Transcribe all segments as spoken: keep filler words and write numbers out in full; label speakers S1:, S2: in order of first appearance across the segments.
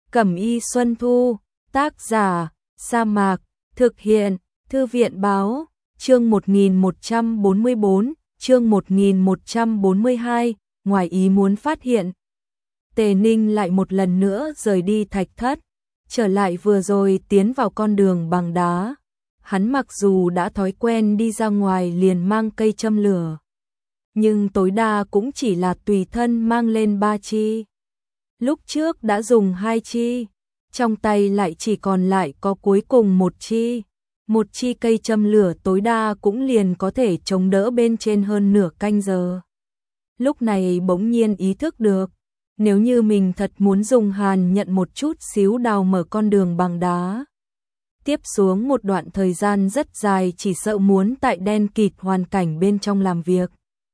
S1: Cẩm y Xuân Thu, tác giả, Sa Mạc, thực hiện, Thư viện báo, chương một nghìn một trăm bốn mươi bốn, chương một nghìn một trăm bốn mươi hai, ngoài ý muốn phát hiện. Tề Ninh lại một lần nữa rời đi thạch thất, trở lại vừa rồi tiến vào con đường bằng đá. Hắn mặc dù đã thói quen đi ra ngoài liền mang cây châm lửa, nhưng tối đa cũng chỉ là tùy thân mang lên ba chi. Lúc trước đã dùng hai chi, trong tay lại chỉ còn lại có cuối cùng một chi. Một chi cây châm lửa tối đa cũng liền có thể chống đỡ bên trên hơn nửa canh giờ. Lúc này bỗng nhiên ý thức được, nếu như mình thật muốn dùng hàn nhận một chút xíu đào mở con đường bằng đá, tiếp xuống một đoạn thời gian rất dài chỉ sợ muốn tại đen kịt hoàn cảnh bên trong làm việc.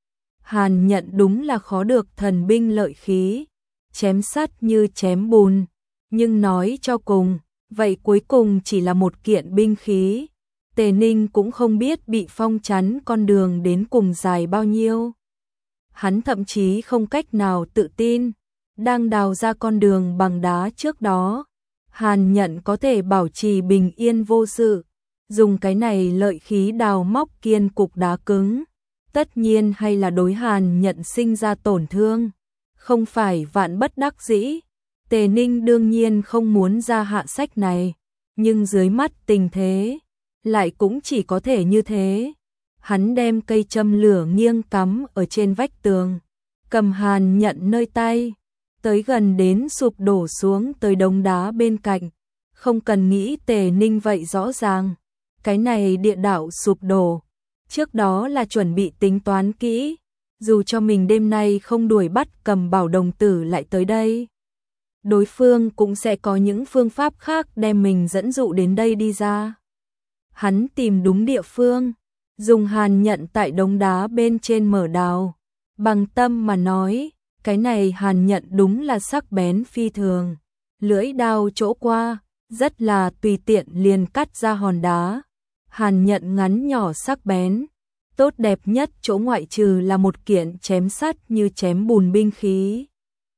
S1: Hàn nhận đúng là khó được thần binh lợi khí, chém sắt như chém bùn, nhưng nói cho cùng, vậy cuối cùng chỉ là một kiện binh khí. Tề Ninh cũng không biết bị phong chắn con đường đến cùng dài bao nhiêu. Hắn thậm chí không cách nào tự tin, đang đào ra con đường bằng đá trước đó, hàn nhận có thể bảo trì bình yên vô sự, dùng cái này lợi khí đào móc kiên cục đá cứng, tất nhiên hay là đối hàn nhận sinh ra tổn thương, không phải vạn bất đắc dĩ. Tề Ninh đương nhiên không muốn ra hạ sách này, nhưng dưới mắt tình thế, lại cũng chỉ có thể như thế. Hắn đem cây châm lửa nghiêng cắm ở trên vách tường, cầm hàn nhận nơi tay, tới gần đến sụp đổ xuống tới đống đá bên cạnh. Không cần nghĩ Tề Ninh vậy rõ ràng, cái này địa đạo sụp đổ, trước đó là chuẩn bị tính toán kỹ, dù cho mình đêm nay không đuổi bắt Cầm Bảo đồng tử lại tới đây, đối phương cũng sẽ có những phương pháp khác đem mình dẫn dụ đến đây đi ra. Hắn tìm đúng địa phương, dùng hàn nhận tại đống đá bên trên mở đào, bằng tâm mà nói, cái này hàn nhận đúng là sắc bén phi thường, lưỡi đao chỗ qua, rất là tùy tiện liền cắt ra hòn đá. Hàn nhận ngắn nhỏ sắc bén, tốt đẹp nhất chỗ ngoại trừ là một kiện chém sắt như chém bùn binh khí.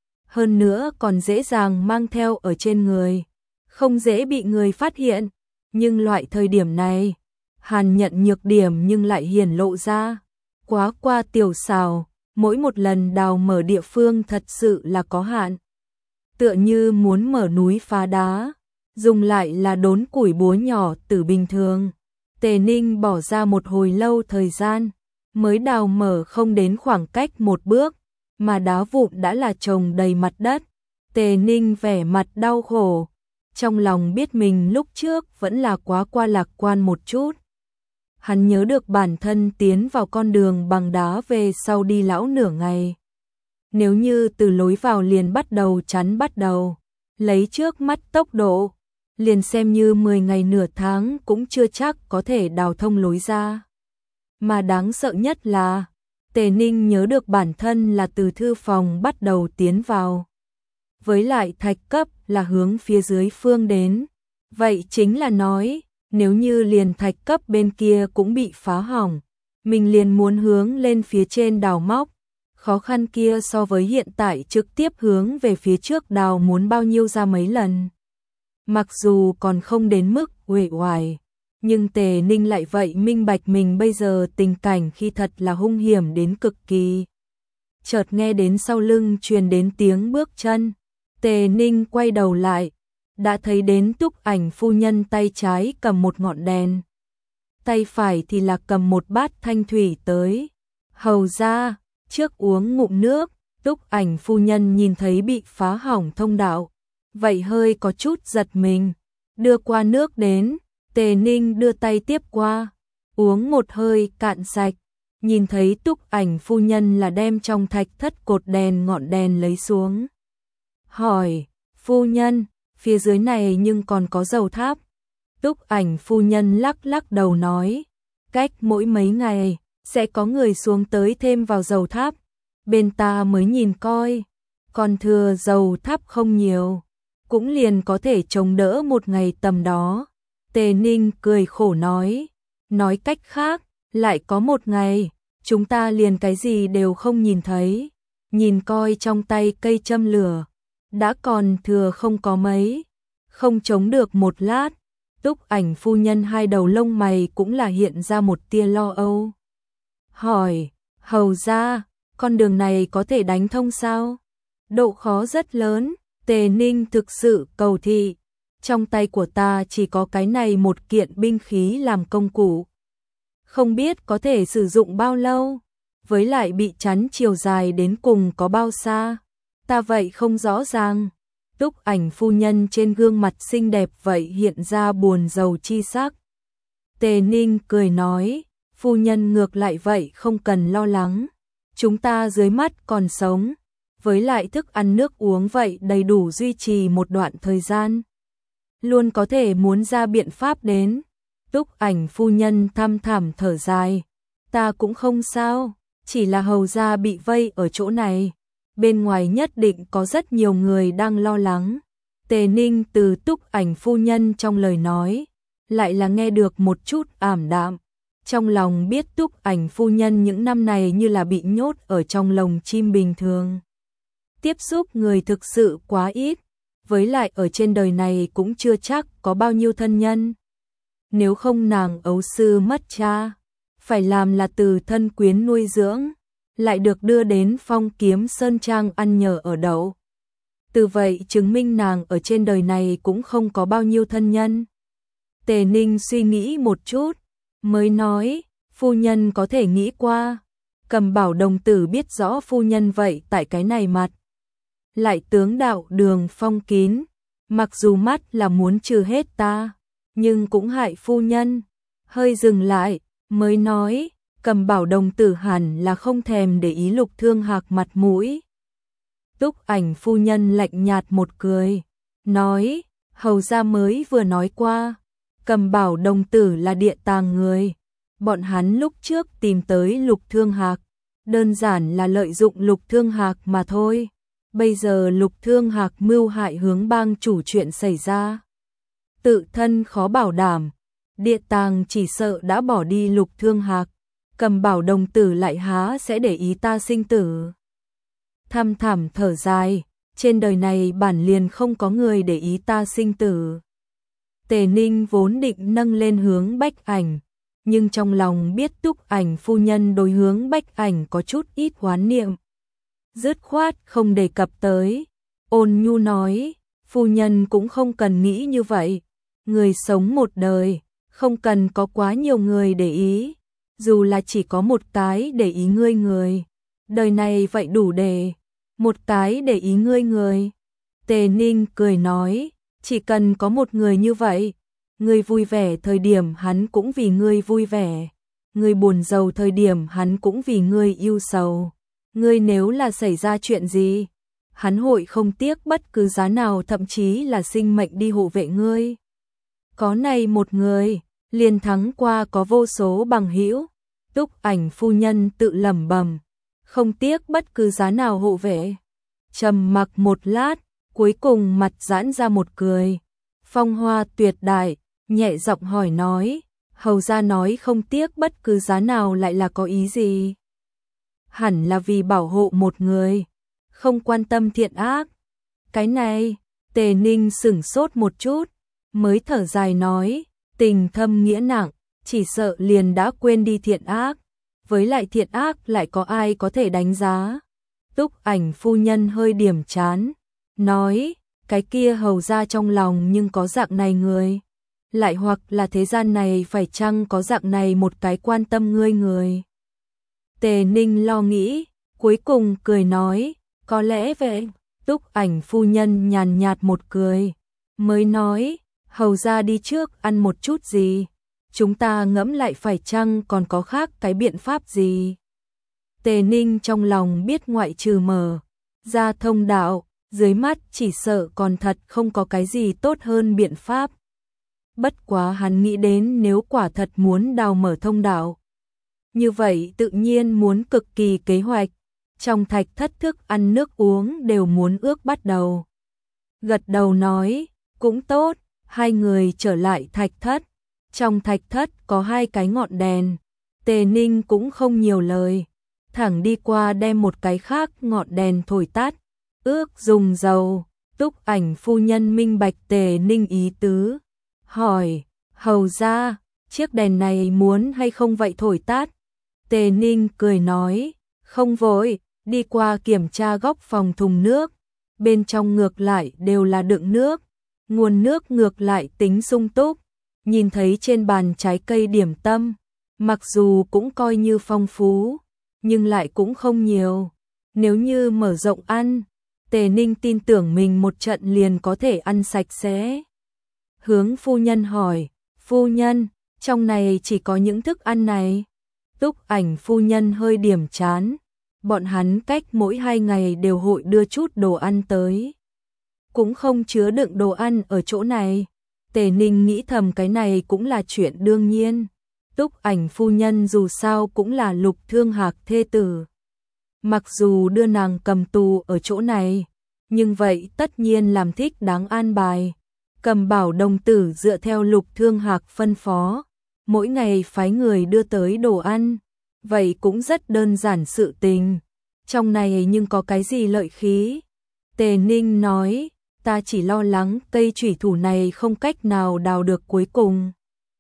S1: Hơn nữa còn dễ dàng mang theo ở trên người, không dễ bị người phát hiện, nhưng loại thời điểm này, hàn nhận nhược điểm nhưng lại hiển lộ ra, quá qua tiểu xào, mỗi một lần đào mở địa phương thật sự là có hạn. Tựa như muốn mở núi phá đá, dùng lại là đốn củi búa nhỏ từ bình thường. Tề Ninh bỏ ra một hồi lâu thời gian, mới đào mở không đến khoảng cách một bước, mà đá vụn đã là chồng đầy mặt đất. Tề Ninh vẻ mặt đau khổ, trong lòng biết mình lúc trước vẫn là quá qua lạc quan một chút. Hắn nhớ được bản thân tiến vào con đường bằng đá về sau đi lão nửa ngày. Nếu như từ lối vào liền bắt đầu chắn bắt đầu, lấy trước mắt tốc độ, liền xem như mười ngày nửa tháng cũng chưa chắc có thể đào thông lối ra. Mà đáng sợ nhất là, Tề Ninh nhớ được bản thân là từ thư phòng bắt đầu tiến vào. Với lại thạch cấp là hướng phía dưới phương đến. Vậy chính là nói, nếu như liền thạch cấp bên kia cũng bị phá hỏng, mình liền muốn hướng lên phía trên đào móc. Khó khăn kia so với hiện tại trực tiếp hướng về phía trước đào muốn bao nhiêu ra mấy lần. Mặc dù còn không đến mức uể oải, nhưng Tề Ninh lại vậy minh bạch mình bây giờ tình cảnh khi thật là hung hiểm đến cực kỳ. Chợt nghe đến sau lưng truyền đến tiếng bước chân, Tề Ninh quay đầu lại, đã thấy đến Túc Ảnh phu nhân tay trái cầm một ngọn đèn, tay phải thì là cầm một bát thanh thủy tới. Hầu ra, trước uống ngụm nước. Túc Ảnh phu nhân nhìn thấy bị phá hỏng thông đạo, vậy hơi có chút giật mình, đưa qua nước đến. Tề Ninh đưa tay tiếp qua, uống một hơi cạn sạch, nhìn thấy Túc Ảnh phu nhân là đem trong thạch thất cột đèn ngọn đèn lấy xuống. Hỏi, phu nhân, phía dưới này nhưng còn có dầu tháp. Túc Ảnh phu nhân lắc lắc đầu nói, cách mỗi mấy ngày, sẽ có người xuống tới thêm vào dầu tháp. Bên ta mới nhìn coi, còn thừa dầu tháp không nhiều, cũng liền có thể chống đỡ một ngày tầm đó. Tề Ninh cười khổ nói, nói cách khác, lại có một ngày, chúng ta liền cái gì đều không nhìn thấy. Nhìn coi trong tay cây châm lửa, đã còn thừa không có mấy, không chống được một lát, Túc Ảnh phu nhân hai đầu lông mày cũng là hiện ra một tia lo âu. Hỏi, hầu ra, con đường này có thể đánh thông sao? Độ khó rất lớn, Tề Ninh thực sự cầu thị. Trong tay của ta chỉ có cái này một kiện binh khí làm công cụ. Không biết có thể sử dụng bao lâu, với lại bị chắn chiều dài đến cùng có bao xa. Ta vậy không rõ ràng. Túc Ảnh phu nhân trên gương mặt xinh đẹp vậy hiện ra buồn rầu chi sắc. Tề Ninh cười nói, phu nhân ngược lại vậy không cần lo lắng. Chúng ta dưới mắt còn sống, với lại thức ăn nước uống vậy đầy đủ duy trì một đoạn thời gian. Luôn có thể muốn ra biện pháp đến. Túc Ảnh phu nhân thăm thẳm thở dài. Ta cũng không sao, chỉ là hầu gia bị vây ở chỗ này. Bên ngoài nhất định có rất nhiều người đang lo lắng. Tề Ninh từ Túc Ảnh phu nhân trong lời nói, lại là nghe được một chút ảm đạm. Trong lòng biết Túc Ảnh phu nhân những năm này như là bị nhốt ở trong lồng chim bình thường. Tiếp xúc người thực sự quá ít, với lại ở trên đời này cũng chưa chắc có bao nhiêu thân nhân. Nếu không nàng ấu sư mất cha, phải làm là từ thân quyến nuôi dưỡng, lại được đưa đến Phong Kiếm Sơn Trang ăn nhờ ở đậu. Từ vậy chứng minh nàng ở trên đời này cũng không có bao nhiêu thân nhân. Tề Ninh suy nghĩ một chút, mới nói, phu nhân có thể nghĩ qua. Cầm Bảo đồng tử biết rõ phu nhân vậy tại cái này mặt. Lại tướng đạo Đường phong kín, mặc dù mắt là muốn trừ hết ta, nhưng cũng hại phu nhân. Hơi dừng lại, mới nói, Cầm Bảo đồng tử hẳn là không thèm để ý Lục Thương Hạc mặt mũi. Túc Ảnh phu nhân lạnh nhạt một cười, nói, hầu gia mới vừa nói qua, Cầm Bảo đồng tử là địa tàng người. Bọn hắn lúc trước tìm tới Lục Thương Hạc, đơn giản là lợi dụng Lục Thương Hạc mà thôi. Bây giờ Lục Thương Hạc mưu hại Hướng Bang chủ chuyện xảy ra, tự thân khó bảo đảm, địa tàng chỉ sợ đã bỏ đi Lục Thương Hạc, Cầm Bảo đồng tử lại há sẽ để ý ta sinh tử. Thăm thẳm thở dài, trên đời này bản liền không có người để ý ta sinh tử. Tề Ninh vốn định nâng lên Hướng Bách Ảnh, nhưng trong lòng biết Túc Ảnh phu nhân đối Hướng Bách Ảnh có chút ít oán niệm, dứt khoát không đề cập tới. Ôn nhu nói, phu nhân cũng không cần nghĩ như vậy, người sống một đời, không cần có quá nhiều người để ý, dù là chỉ có một cái để ý ngươi người, đời này vậy đủ để, một cái để ý ngươi người. Tề Ninh cười nói, chỉ cần có một người như vậy, ngươi vui vẻ thời điểm hắn cũng vì ngươi vui vẻ, ngươi buồn rầu thời điểm hắn cũng vì ngươi yêu sầu. Ngươi nếu là xảy ra chuyện gì, hắn hội không tiếc bất cứ giá nào, thậm chí là sinh mệnh đi hộ vệ ngươi. Có này một người, liền thắng qua có vô số bằng hữu. Túc Ảnh phu nhân tự lẩm bẩm, không tiếc bất cứ giá nào hộ vệ. Trầm mặc một lát, cuối cùng mặt giãn ra một cười. Phong hoa tuyệt đại, nhẹ giọng hỏi nói, hầu gia nói không tiếc bất cứ giá nào lại là có ý gì? Hẳn là vì bảo hộ một người, không quan tâm thiện ác. Cái này, Tề Ninh sửng sốt một chút, mới thở dài nói, tình thâm nghĩa nặng, chỉ sợ liền đã quên đi thiện ác, với lại thiện ác lại có ai có thể đánh giá. Túc Ảnh phu nhân hơi điểm chán, nói, cái kia hầu ra trong lòng nhưng có dạng này người, lại hoặc là thế gian này phải chăng có dạng này một cái quan tâm ngươi người. Tề Ninh lo nghĩ, cuối cùng cười nói, có lẽ vậy. Túc Ảnh phu nhân nhàn nhạt một cười, mới nói, hầu ra đi trước ăn một chút gì, chúng ta ngẫm lại phải chăng còn có khác cái biện pháp gì. Tề Ninh trong lòng biết ngoại trừ mở ra thông đạo, dưới mắt chỉ sợ còn thật không có cái gì tốt hơn biện pháp. Bất quá hắn nghĩ đến nếu quả thật muốn đào mở thông đạo, như vậy tự nhiên muốn cực kỳ kế hoạch, trong thạch thất thức ăn nước uống đều muốn ước bắt đầu. Gật đầu nói, cũng tốt, hai người trở lại thạch thất. Trong thạch thất có hai cái ngọn đèn, Tề Ninh cũng không nhiều lời, thẳng đi qua đem một cái khác ngọn đèn thổi tắt, ước dùng dầu, Túc Ảnh phu nhân minh bạch Tề Ninh ý tứ, hỏi, hầu ra, chiếc đèn này muốn hay không vậy thổi tắt? Tề Ninh cười nói, không vội, đi qua kiểm tra góc phòng thùng nước, bên trong ngược lại đều là đựng nước, nguồn nước ngược lại tính sung túc, nhìn thấy trên bàn trái cây điểm tâm, mặc dù cũng coi như phong phú, nhưng lại cũng không nhiều, nếu như mở rộng ăn, Tề Ninh tin tưởng mình một trận liền có thể ăn sạch sẽ. Hướng phu nhân hỏi, phu nhân, trong này chỉ có những thức ăn này. Túc Ảnh phu nhân hơi điểm chán, bọn hắn cách mỗi hai ngày đều hội đưa chút đồ ăn tới. Cũng không chứa đựng đồ ăn ở chỗ này. Tề Ninh nghĩ thầm cái này cũng là chuyện đương nhiên. Túc Ảnh phu nhân dù sao cũng là Lục Thương Hạc thê tử. Mặc dù đưa nàng cầm tù ở chỗ này, nhưng vậy tất nhiên làm thích đáng an bài. Cầm Bảo đồng tử dựa theo Lục Thương Hạc phân phó, mỗi ngày phái người đưa tới đồ ăn, vậy cũng rất đơn giản sự tình. Trong này nhưng có cái gì lợi khí? Tề Ninh nói, ta chỉ lo lắng cây chủy thủ này không cách nào đào được cuối cùng.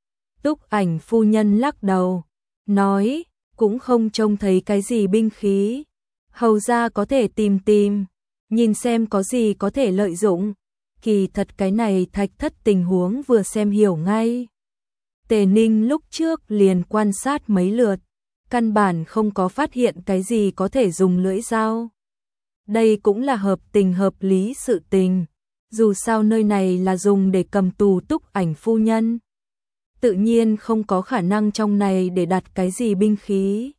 S1: Túc Ảnh phu nhân lắc đầu, nói, cũng không trông thấy cái gì binh khí. Hầu ra có thể tìm tìm, nhìn xem có gì có thể lợi dụng. Kỳ thật cái này Thạch Thất tình huống vừa xem hiểu ngay. Tề Ninh lúc trước liền quan sát mấy lượt, căn bản không có phát hiện cái gì có thể dùng lưỡi dao. Đây cũng là hợp tình hợp lý sự tình, dù sao nơi này là dùng để cầm tù Túc Ảnh phu nhân. Tự nhiên không có khả năng trong này để đặt cái gì binh khí.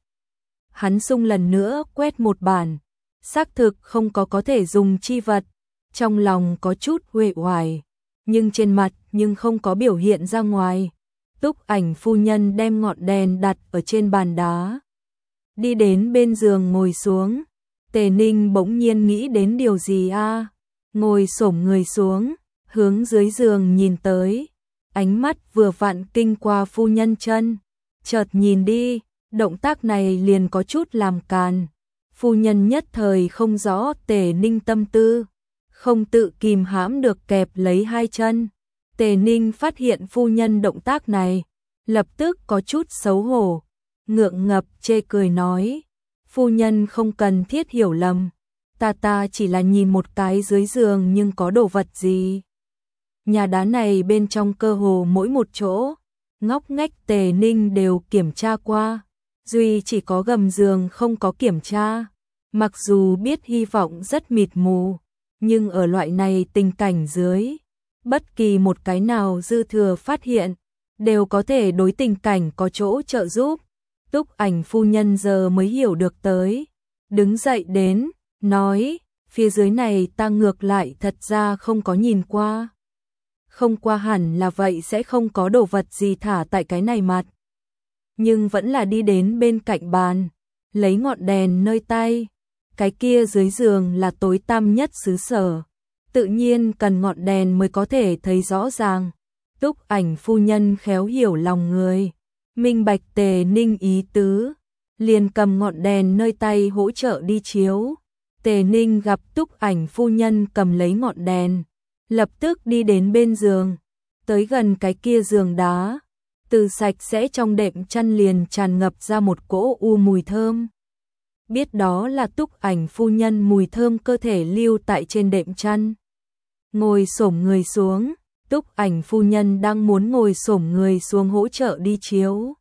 S1: Hắn sung lần nữa quét một bản, xác thực không có có thể dùng chi vật, trong lòng có chút uể oải, nhưng trên mặt nhưng không có biểu hiện ra ngoài. Túc Ảnh phu nhân đem ngọn đèn đặt ở trên bàn đá, đi đến bên giường ngồi xuống. Tề Ninh bỗng nhiên nghĩ đến điều gì a, à? Ngồi xổm người xuống, hướng dưới giường nhìn tới, ánh mắt vừa vặn kinh qua phu nhân chân, chợt nhìn đi, động tác này liền có chút làm càn. Phu nhân nhất thời không rõ Tề Ninh tâm tư, không tự kìm hãm được kẹp lấy hai chân. Tề Ninh phát hiện phu nhân động tác này, lập tức có chút xấu hổ, ngượng ngập chê cười nói, phu nhân không cần thiết hiểu lầm, ta ta chỉ là nhìn một cái dưới giường nhưng có đồ vật gì. Nhà đá này bên trong cơ hồ mỗi một chỗ, ngóc ngách Tề Ninh đều kiểm tra qua, duy chỉ có gầm giường không có kiểm tra. Mặc dù biết hy vọng rất mịt mù, nhưng ở loại này tình cảnh dưới, bất kỳ một cái nào dư thừa phát hiện, đều có thể đối tình cảnh có chỗ trợ giúp. Túc Ảnh phu nhân giờ mới hiểu được tới, đứng dậy đến, nói, phía dưới này ta ngược lại thật ra không có nhìn qua. Không qua hẳn là vậy sẽ không có đồ vật gì thả tại cái này mặt. Nhưng vẫn là đi đến bên cạnh bàn, lấy ngọn đèn nơi tay. Cái kia dưới giường là tối tăm nhất xứ sở, tự nhiên cần ngọn đèn mới có thể thấy rõ ràng. Túc Ảnh phu nhân khéo hiểu lòng người, minh bạch Tề Ninh ý tứ, liền cầm ngọn đèn nơi tay hỗ trợ đi chiếu. Tề Ninh gặp Túc Ảnh phu nhân cầm lấy ngọn đèn, lập tức đi đến bên giường, tới gần cái kia giường đá, từ sạch sẽ trong đệm chăn liền tràn ngập ra một cỗ u mùi thơm. Biết đó là Túc Ảnh phu nhân mùi thơm cơ thể lưu tại trên đệm chăn. Ngồi xổm người xuống, Túc Ảnh phu nhân đang muốn ngồi xổm người xuống hỗ trợ đi chiếu.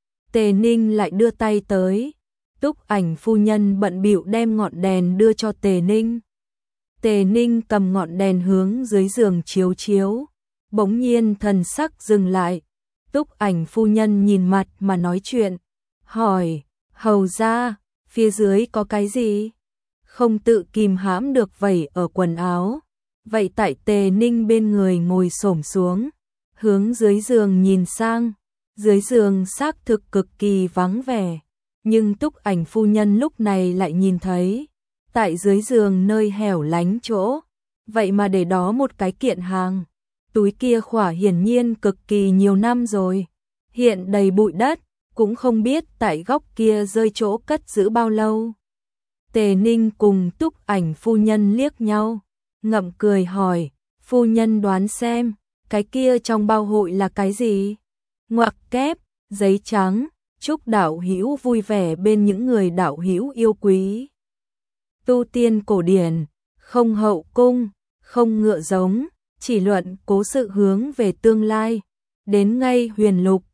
S1: Tề Ninh lại đưa tay tới, Túc Ảnh phu nhân bận bịu đem ngọn đèn đưa cho Tề Ninh. Tề Ninh cầm ngọn đèn hướng dưới giường chiếu chiếu, bỗng nhiên thần sắc dừng lại. Túc Ảnh phu nhân nhìn mặt mà nói chuyện, hỏi, hầu ra, phía dưới có cái gì? Không tự kìm hãm được vẩy ở quần áo. Vậy tại Tề Ninh bên người ngồi xổm xuống, hướng dưới giường nhìn sang, dưới giường xác thực cực kỳ vắng vẻ, nhưng Túc Ảnh phu nhân lúc này lại nhìn thấy, tại dưới giường nơi hẻo lánh chỗ, vậy mà để đó một cái kiện hàng, túi kia khỏa hiển nhiên cực kỳ nhiều năm rồi, hiện đầy bụi đất, cũng không biết tại góc kia rơi chỗ cất giữ bao lâu. Tề Ninh cùng Túc Ảnh phu nhân liếc nhau, ngậm cười hỏi, phu nhân đoán xem, cái kia trong bao hội là cái gì? Ngoặc kép, giấy trắng, chúc đạo hữu vui vẻ bên những người đạo hữu yêu quý. Tu tiên cổ điển, không hậu cung, không ngựa giống, chỉ luận cố sự hướng về tương lai. Đến ngay huyền lục,